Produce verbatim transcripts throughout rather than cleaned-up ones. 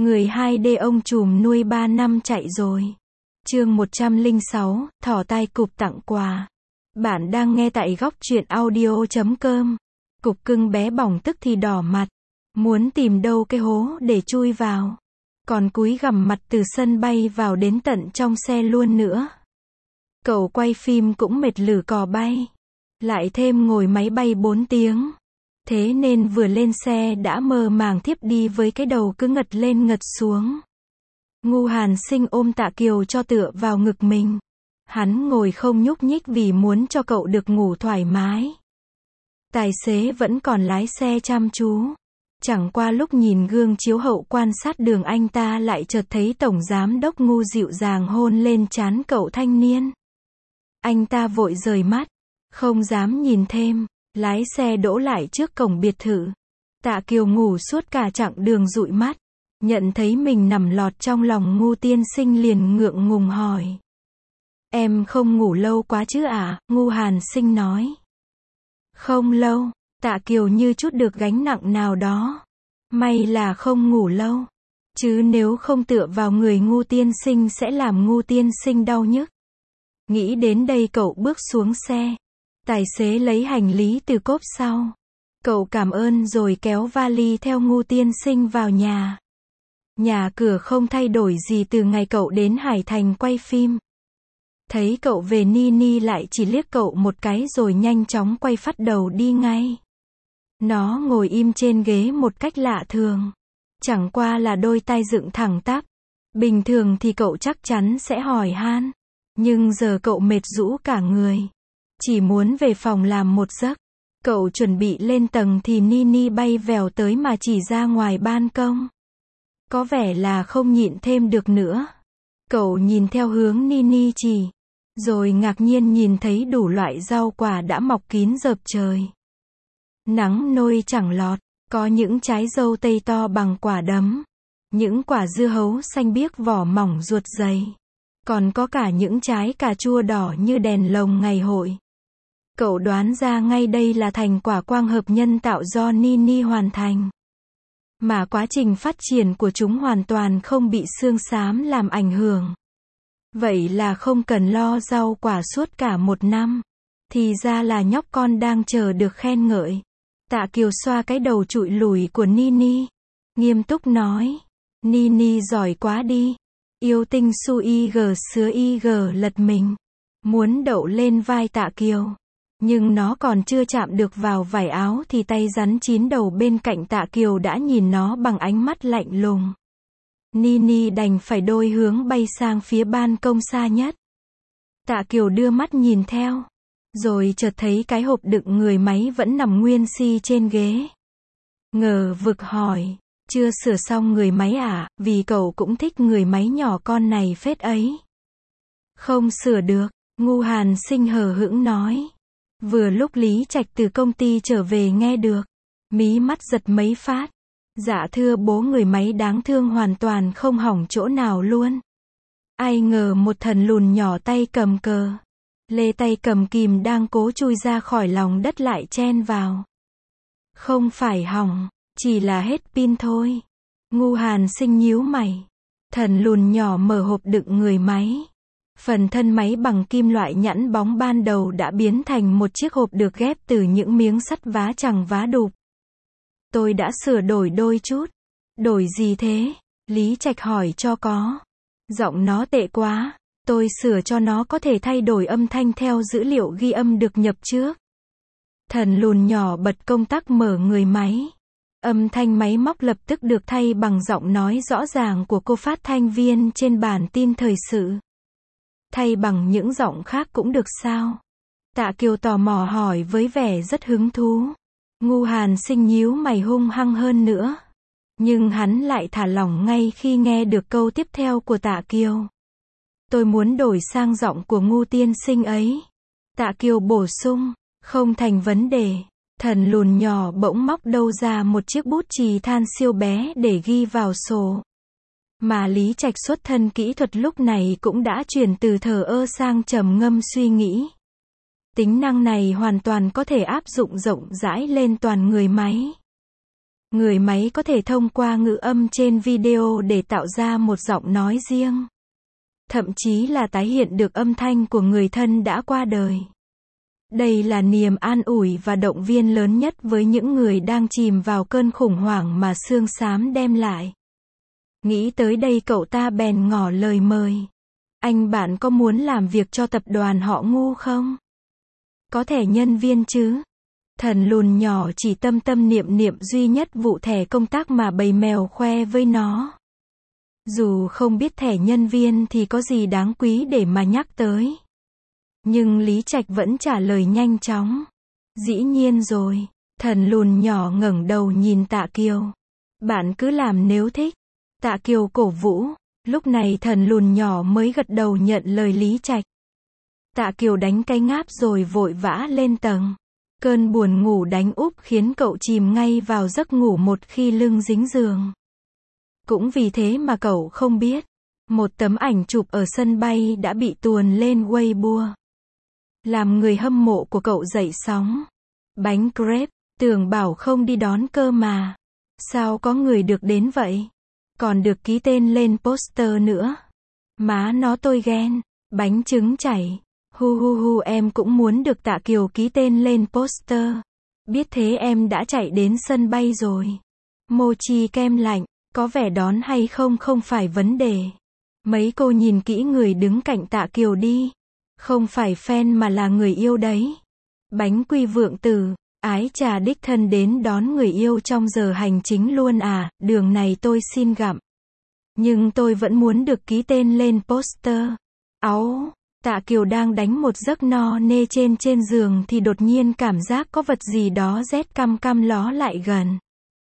Người hai D ông trùm nuôi ba năm chạy rồi. Chương một trăm lẻ sáu, thỏ tai cụp tặng quà. Bạn đang nghe tại góc truyện audio chấm com. Cục cưng bé bỏng tức thì đỏ mặt, muốn tìm đâu cái hố để chui vào. Còn cúi gằm mặt từ sân bay vào đến tận trong xe luôn nữa. Cậu quay phim cũng mệt lử cò bay. Lại thêm ngồi máy bay bốn tiếng. Thế nên vừa lên xe đã mơ màng thiếp đi với cái đầu cứ ngật lên ngật xuống. Ngu Hàn Sinh ôm Tạ Kiều cho tựa vào ngực mình. Hắn ngồi không nhúc nhích vì muốn cho cậu được ngủ thoải mái. Tài xế vẫn còn lái xe chăm chú. Chẳng qua lúc nhìn gương chiếu hậu quan sát đường anh ta lại chợt thấy Tổng Giám đốc Ngu dịu dàng hôn lên trán cậu thanh niên. Anh ta vội rời mắt, không dám nhìn thêm, lái xe đỗ lại trước cổng biệt thự. Tạ Kiều ngủ suốt cả chặng đường dụi mắt, nhận thấy mình nằm lọt trong lòng Ngu tiên sinh liền ngượng ngùng hỏi. Em không ngủ lâu quá chứ à? Ngu Hàn Sinh nói. Không lâu. Tạ Kiều như chút được gánh nặng nào đó. May là không ngủ lâu. Chứ nếu không tựa vào người Ngu tiên sinh sẽ làm Ngu tiên sinh đau nhức. Nghĩ đến đây cậu bước xuống xe. Tài xế lấy hành lý từ cốp sau. Cậu cảm ơn rồi kéo vali theo Ngu tiên sinh vào nhà. Nhà cửa không thay đổi gì từ ngày cậu đến Hải Thành quay phim. Thấy cậu về Nini lại chỉ liếc cậu một cái rồi nhanh chóng quay phắt đầu đi ngay. Nó ngồi im trên ghế một cách lạ thường. Chẳng qua là đôi tay dựng thẳng tắp. Bình thường thì cậu chắc chắn sẽ hỏi han. Nhưng giờ cậu mệt rũ cả người. Chỉ muốn về phòng làm một giấc. Cậu chuẩn bị lên tầng thì Nini bay vèo tới mà chỉ ra ngoài ban công. Có vẻ là không nhịn thêm được nữa. Cậu nhìn theo hướng Nini chỉ. Rồi ngạc nhiên nhìn thấy đủ loại rau quả đã mọc kín rợp trời. Nắng nôi chẳng lọt, có những trái dâu tây to bằng quả đấm. Những quả dưa hấu xanh biếc vỏ mỏng ruột dày. Còn có cả những trái cà chua đỏ như đèn lồng ngày hội. Cậu đoán ra ngay đây là thành quả quang hợp nhân tạo do Nini hoàn thành. Mà quá trình phát triển của chúng hoàn toàn không bị xương xám làm ảnh hưởng. Vậy là không cần lo rau quả suốt cả một năm. Thì ra là nhóc con đang chờ được khen ngợi. Tạ Kiều xoa cái đầu trụi lùi của Nini. Nghiêm túc nói. Nini giỏi quá đi. Yêu tinh su y gờ sứa y gờ lật mình. Muốn đậu lên vai Tạ Kiều. Nhưng nó còn chưa chạm được vào vải áo thì tay rắn chín đầu bên cạnh Tạ Kiều đã nhìn nó bằng ánh mắt lạnh lùng. Nini đành phải đôi hướng bay sang phía ban công xa nhất. Tạ Kiều đưa mắt nhìn theo. Rồi chợt thấy cái hộp đựng người máy vẫn nằm nguyên si trên ghế. Ngờ vực hỏi. Chưa sửa xong người máy à? Vì cậu cũng thích người máy nhỏ con này phết ấy. Không sửa được. Ngu Hàn Sinh hờ hững nói. Vừa lúc Lý Trạch từ công ty trở về nghe được. Mí mắt giật mấy phát. Dạ thưa bố, người máy đáng thương hoàn toàn không hỏng chỗ nào luôn. Ai ngờ một thần lùn nhỏ tay cầm cờ. Lê tay cầm kìm đang cố chui ra khỏi lòng đất lại chen vào. Không phải hỏng, chỉ là hết pin thôi. Ngu Hàn Sinh nhíu mày. Thần lùn nhỏ mở hộp đựng người máy. Phần thân máy bằng kim loại nhẵn bóng ban đầu đã biến thành một chiếc hộp được ghép từ những miếng sắt vá chằng vá đục. Tôi đã sửa đổi đôi chút. Đổi gì thế? Lý Trạch hỏi cho có. Giọng nó tệ quá. Tôi sửa cho nó có thể thay đổi âm thanh theo dữ liệu ghi âm được nhập trước. Thần lùn nhỏ bật công tắc mở người máy. Âm thanh máy móc lập tức được thay bằng giọng nói rõ ràng của cô phát thanh viên trên bản tin thời sự. Thay bằng những giọng khác cũng được sao? Tạ Kiều tò mò hỏi với vẻ rất hứng thú. Ngu Hàn Sinh nhíu mày hung hăng hơn nữa. Nhưng hắn lại thả lỏng ngay khi nghe được câu tiếp theo của Tạ Kiều. Tôi muốn đổi sang giọng của Ngu tiên sinh ấy. Tạ Kiều bổ sung. Không thành vấn đề. Thần lùn nhỏ bỗng móc đâu ra một chiếc bút chì than siêu bé để ghi vào sổ. Mà Lý Trạch xuất thân kỹ thuật lúc này cũng đã chuyển từ thờ ơ sang trầm ngâm suy nghĩ. Tính năng này hoàn toàn có thể áp dụng rộng rãi lên toàn người máy. Người máy có thể thông qua ngữ âm trên video để tạo ra một giọng nói riêng. Thậm chí là tái hiện được âm thanh của người thân đã qua đời. Đây là niềm an ủi và động viên lớn nhất với những người đang chìm vào cơn khủng hoảng mà xương xám đem lại. Nghĩ tới đây cậu ta bèn ngỏ lời mời. Anh bạn có muốn làm việc cho tập đoàn họ Ngu không? Có thẻ nhân viên chứ? Thần lùn nhỏ chỉ tâm tâm niệm niệm duy nhất vụ thẻ công tác mà bầy mèo khoe với nó. Dù không biết thẻ nhân viên thì có gì đáng quý để mà nhắc tới. Nhưng Lý Trạch vẫn trả lời nhanh chóng. Dĩ nhiên rồi. Thần lùn nhỏ ngẩng đầu nhìn Tạ Kiều. Bạn cứ làm nếu thích. Tạ Kiều cổ vũ. Lúc này thần lùn nhỏ mới gật đầu nhận lời Lý Trạch. Tạ Kiều đánh cái ngáp rồi vội vã lên tầng. Cơn buồn ngủ đánh úp khiến cậu chìm ngay vào giấc ngủ một khi lưng dính giường. Cũng vì thế mà cậu không biết. Một tấm ảnh chụp ở sân bay đã bị tuồn lên Weibo. Làm người hâm mộ của cậu dậy sóng. Bánh crepe, tưởng bảo không đi đón cơ mà. Sao có người được đến vậy? Còn được ký tên lên poster nữa. Má nó tôi ghen. Bánh trứng chảy. Hu hu hu em cũng muốn được Tạ Kiều ký tên lên poster. Biết thế em đã chạy đến sân bay rồi. Mochi kem lạnh, có vẻ đón hay không không phải vấn đề. Mấy cô nhìn kỹ người đứng cạnh Tạ Kiều đi. Không phải fan mà là người yêu đấy. Bánh quy vượng tử, ái trà đích thân đến đón người yêu trong giờ hành chính luôn à, đường này tôi xin gặm. Nhưng tôi vẫn muốn được ký tên lên poster. Áu, Tạ Kiều đang đánh một giấc no nê trên trên giường thì đột nhiên cảm giác có vật gì đó rét căm căm ló lại gần.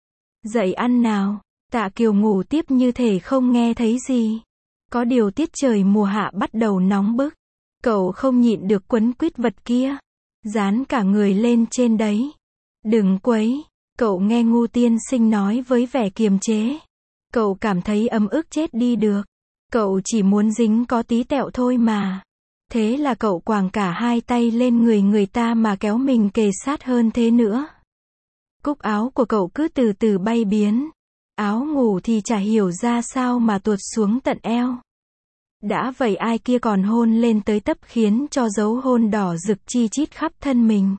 Dậy ăn nào. Tạ Kiều ngủ tiếp như thể không nghe thấy gì. Có điều tiết trời mùa hạ bắt đầu nóng bức. Cậu không nhịn được quấn quýt vật kia. Dán cả người lên trên đấy. Đừng quấy. Cậu nghe Ngu tiên sinh nói với vẻ kiềm chế. Cậu cảm thấy ấm ức chết đi được. Cậu chỉ muốn dính có tí tẹo thôi mà. Thế là cậu quàng cả hai tay lên người người ta mà kéo mình kề sát hơn thế nữa. Cúc áo của cậu cứ từ từ bay biến. Áo ngủ thì chả hiểu ra sao mà tuột xuống tận eo. Đã vậy ai kia còn hôn lên tới tấp khiến cho dấu hôn đỏ rực chi chít khắp thân mình.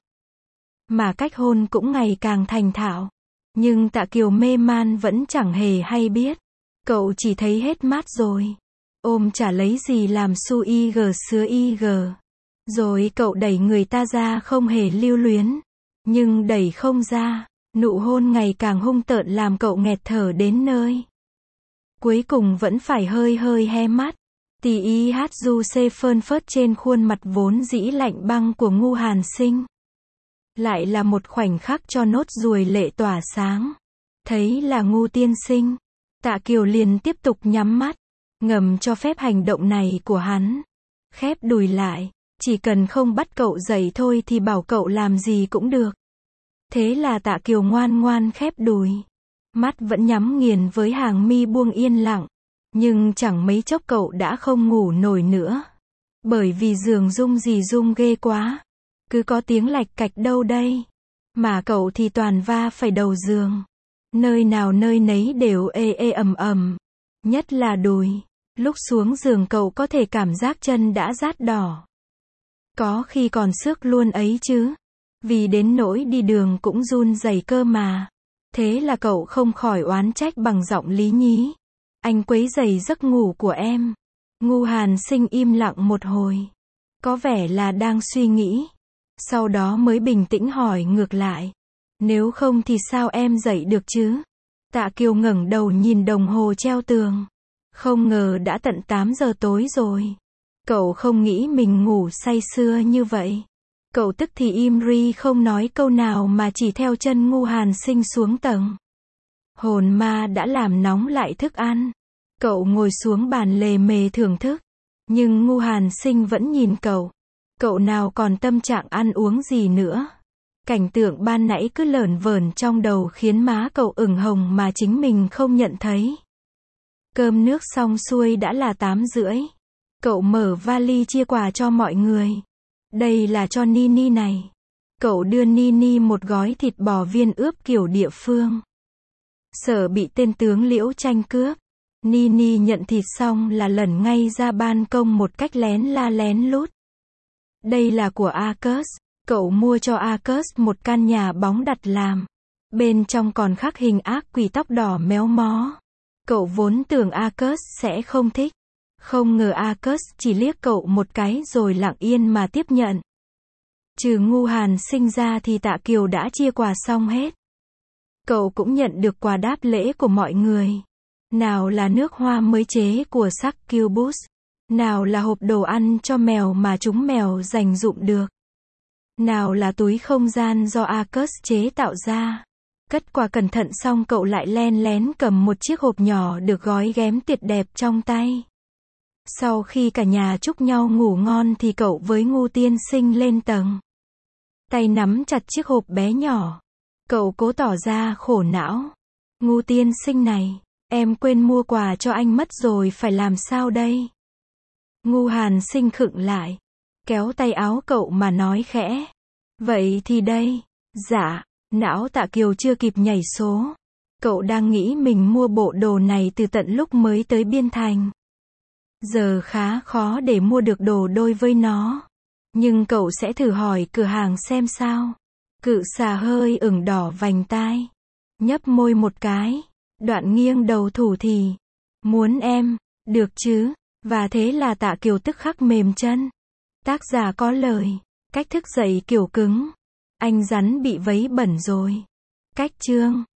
Mà cách hôn cũng ngày càng thành thạo. Nhưng Tạ Kiều mê man vẫn chẳng hề hay biết. Cậu chỉ thấy hết mát rồi. Ôm chả lấy gì làm su y gờ sứa y gờ. Rồi cậu đẩy người ta ra không hề lưu luyến. Nhưng đẩy không ra. Nụ hôn ngày càng hung tợn làm cậu nghẹt thở đến nơi. Cuối cùng vẫn phải hơi hơi he mắt. Tì y hát du xê phơn phớt trên khuôn mặt vốn dĩ lạnh băng của Ngu Hàn Sinh. Lại là một khoảnh khắc cho nốt ruồi lệ tỏa sáng. Thấy là Ngu tiên sinh. Tạ Kiều liền tiếp tục nhắm mắt. Ngầm cho phép hành động này của hắn. Khép đùi lại. Chỉ cần không bắt cậu dậy thôi thì bảo cậu làm gì cũng được. Thế là Tạ Kiều ngoan ngoan khép đùi. Mắt vẫn nhắm nghiền với hàng mi buông yên lặng. Nhưng chẳng mấy chốc cậu đã không ngủ nổi nữa. Bởi vì giường rung gì rung ghê quá. Cứ có tiếng lạch cạch đâu đây. Mà cậu thì toàn va phải đầu giường. Nơi nào nơi nấy đều ê ê ầm ầm. Nhất là đùi. Lúc xuống giường cậu có thể cảm giác chân đã rát đỏ. Có khi còn xước luôn ấy chứ. Vì đến nỗi đi đường cũng run rẩy cơ mà. Thế là cậu không khỏi oán trách bằng giọng lý nhí. Anh quấy rầy giấc ngủ của em. Ngu Hàn Sinh im lặng một hồi. Có vẻ là đang suy nghĩ. Sau đó mới bình tĩnh hỏi ngược lại. Nếu không thì sao em dậy được chứ? Tạ Kiều ngẩng đầu nhìn đồng hồ treo tường. Không ngờ đã tận tám giờ tối rồi. Cậu không nghĩ mình ngủ say sưa như vậy. Cậu tức thì im ri không nói câu nào mà chỉ theo chân Ngu Hàn Sinh xuống tầng. Hồn ma đã làm nóng lại thức ăn. Cậu ngồi xuống bàn lề mề thưởng thức. Nhưng Ngu Hàn Sinh vẫn nhìn cậu. Cậu nào còn tâm trạng ăn uống gì nữa. Cảnh tượng ban nãy cứ lởn vởn trong đầu khiến má cậu ửng hồng mà chính mình không nhận thấy. Cơm nước xong xuôi đã là tám rưỡi. Cậu mở vali chia quà cho mọi người. Đây là cho Nini này. Cậu đưa Nini một gói thịt bò viên ướp kiểu địa phương. Sợ bị tên tướng Liễu tranh cướp. Nini nhận thịt xong là lẩn ngay ra ban công một cách lén la lén lút. Đây là của Arcus. Cậu mua cho Arcus một căn nhà bóng đặt làm. Bên trong còn khắc hình ác quỷ tóc đỏ méo mó. Cậu vốn tưởng Arcus sẽ không thích. Không ngờ Arcus chỉ liếc cậu một cái rồi lặng yên mà tiếp nhận. Trừ Ngu Hàn Sinh ra thì Tạ Kiều đã chia quà xong hết. Cậu cũng nhận được quà đáp lễ của mọi người. Nào là nước hoa mới chế của Succubus. Nào là hộp đồ ăn cho mèo mà chúng mèo dành dụm được. Nào là túi không gian do Arcus chế tạo ra. Cất quà cẩn thận xong cậu lại len lén cầm một chiếc hộp nhỏ được gói ghém tuyệt đẹp trong tay. Sau khi cả nhà chúc nhau ngủ ngon thì cậu với Ngu tiên sinh lên tầng. Tay nắm chặt chiếc hộp bé nhỏ. Cậu cố tỏ ra khổ não. Ngu tiên sinh này, em quên mua quà cho anh mất rồi, phải làm sao đây? Ngu Hàn Sinh khựng lại, kéo tay áo cậu mà nói khẽ. Vậy thì đây. Dạ. Não Tạ Kiều chưa kịp nhảy số. Cậu đang nghĩ mình mua bộ đồ này từ tận lúc mới tới Biên Thành. Giờ khá khó để mua được đồ đôi với nó. Nhưng cậu sẽ thử hỏi cửa hàng xem sao. Cự xà hơi ửng đỏ vành tai. Nhấp môi một cái. Đoạn nghiêng đầu thủ thì. Muốn em. Được chứ. Và thế là Tạ Kiều tức khắc mềm chân. Tác giả có lời. Cách thức dạy kiểu cứng. Anh rắn bị vấy bẩn rồi. Cách chương.